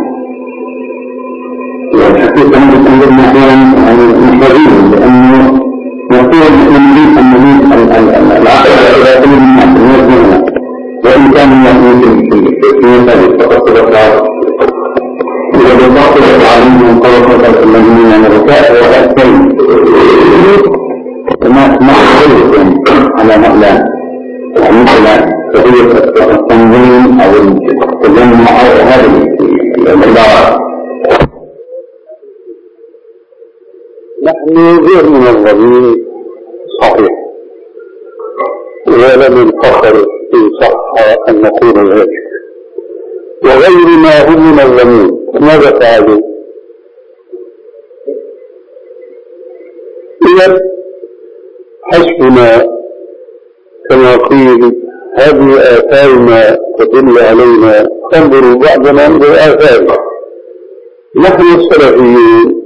والحقيقة ممكن أن أحيانا محرزين لأنه نقول نريد أن نريد العقل إلى كل الناس الموجودة وإن كان يمكن في هذه التقصد الأخرى إذا بالضبط يتعلمون طرقة الذين نركاء وأكثر وما نحن على معنى مثل قضية التنظيم أو التجمع أو هذه العبارات. نحن غير منظمين صحيح ولم الفخر إن صح أن نقول ذلك وغير ما هم منظمين. ماذا فعلوا؟ إذا حسبنا كما قيل هذه آثارنا تدل علينا انظروا بعضنا انظر آثارنا. نحن السلفيين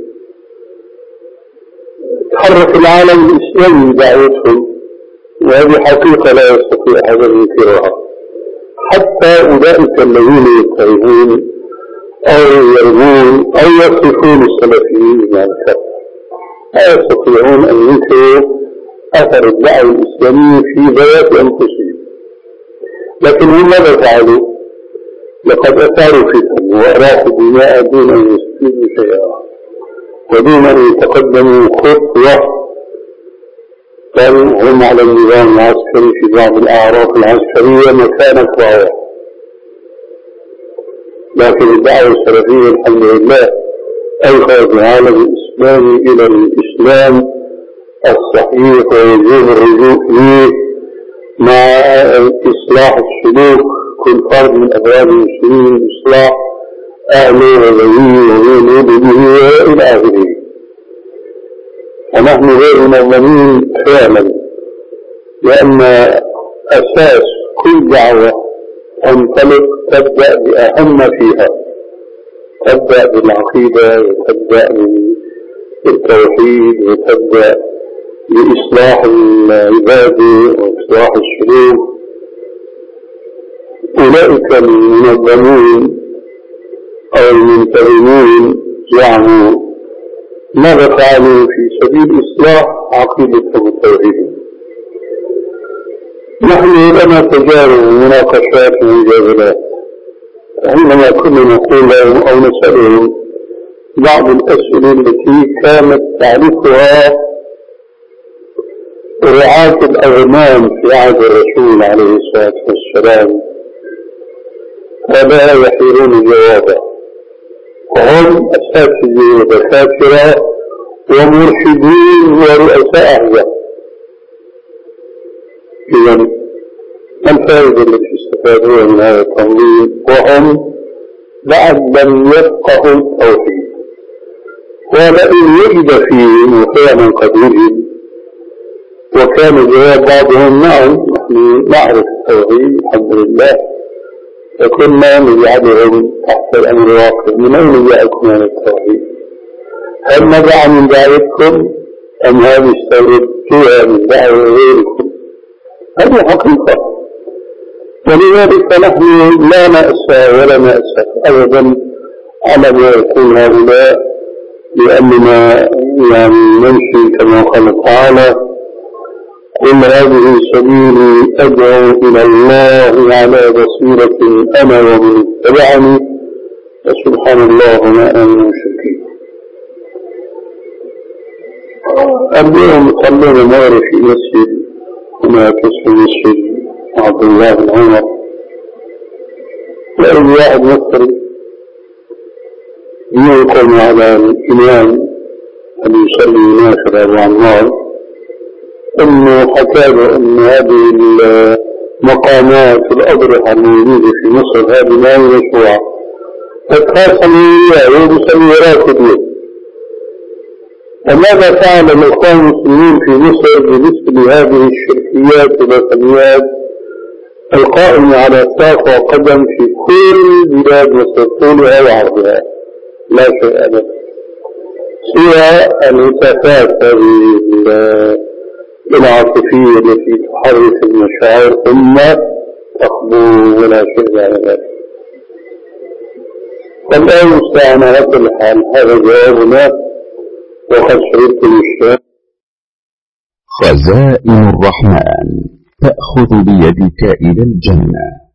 تحرك العالم الإسلامي دعوتهم وهذه حقيقة لا يستطيع أحد أن ينكرها حتى أولئك الذين يتهمون أو يرمون أو يصفون السلفيين مع الكفر لا يستطيعون أن ينكروا أثر الدعوة الإسلامية في ذات أنفسهم. لكن هم ماذا فعلوا؟ لقد أثاروا فتن وأراقوا دماء دون أن يستفيدوا شيئا ودون أن يتقدموا خطوة. بل هم على النظام العسكري في بعض الأعراف العسكرية مكانة واضحة. لكن الدعوة السلفية الحمد لله ألقى العالم الإسلامي إلى الإسلام الصحيح ويجوز الرجوع فيه مع إصلاح السلوك كل فرد من أبواب المسلمين إصلاح أهله وذويه وغيره به وإلى آخره. ونحن غير منظمين فعلا لأن أساس كل دعوة تنطلق تبدأ بأهم فيها تبدأ بالعقيدة وتبدأ بالتوحيد وتبدأ بإصلاح العبادة وإصلاح السلوك. أولئك المنظمين أو المنتظمين زعموا ماذا فعلوا في سبيل إصلاح عقيدتهم التوحيدية. نحن لنا تجارب ومناقشات ومجادلات حينما كنا نقول لهم أو نسألهم بعض الأسئلة التي كانت تعرفها رعاة الأغنام في عهد الرسول عليه الصلاة والسلام فلا يحيرون جوابا وهم أساتذة ودكاترة ومرشدين ورؤساء أحزاب. إذن الفائدة التي استفادوها من هذا التنظيم وهم بعد لم يفقهوا التوحيد ولئن وجد فيهم وفعلا قد وجد وكان جواب بعضهم نعم نحن نعرف التوحيد الحمد لله فكنا نجعلهم تحت الأمر الواقع من أين جاءكم عن التوحيد؟ هل نبع من دعوتكم أم هذه استوردتوها من دعوة غيركم؟ هذه حقيقة. ولذلك نحن لا نأسى ولا نأسف أبدا على ما يقول هؤلاء لأننا يعني نمشي كما قال تعالى قل هذه سبيلي أدعو إلى الله على بصيرة أنا ومن اتبعني وسبحان الله وما أنا من المشركين. اليوم صلينا مرة في مسجد هنا اسمه مسجد عبد الله بن عمر وأي واحد مصري يقوم على الإمام أن يصلي نافلة أبو عمار أنه حكى له أن هذه المقامات الأضرحة الموجودة في مصر هذه ما هي مشروعة فتخاصم إياه ويصلي راكب له. وماذا فعل الإخوان المسلمين في مصر بالنسبة لهذه الشركيات والوثنيات القائمة على ساق وقدم في كل بلاد مصر طولها وعرضها؟ لا شيء أبدا. هي الهتافات هذه العاطفية التي تحرك المشاعر ثم تخبو ولا شيء على ذلك. والآن مستعان على كل حال هذا جوابنا وقد شربت الشيء. خزائن الرحمن تأخذ بيدك إلى الجنة.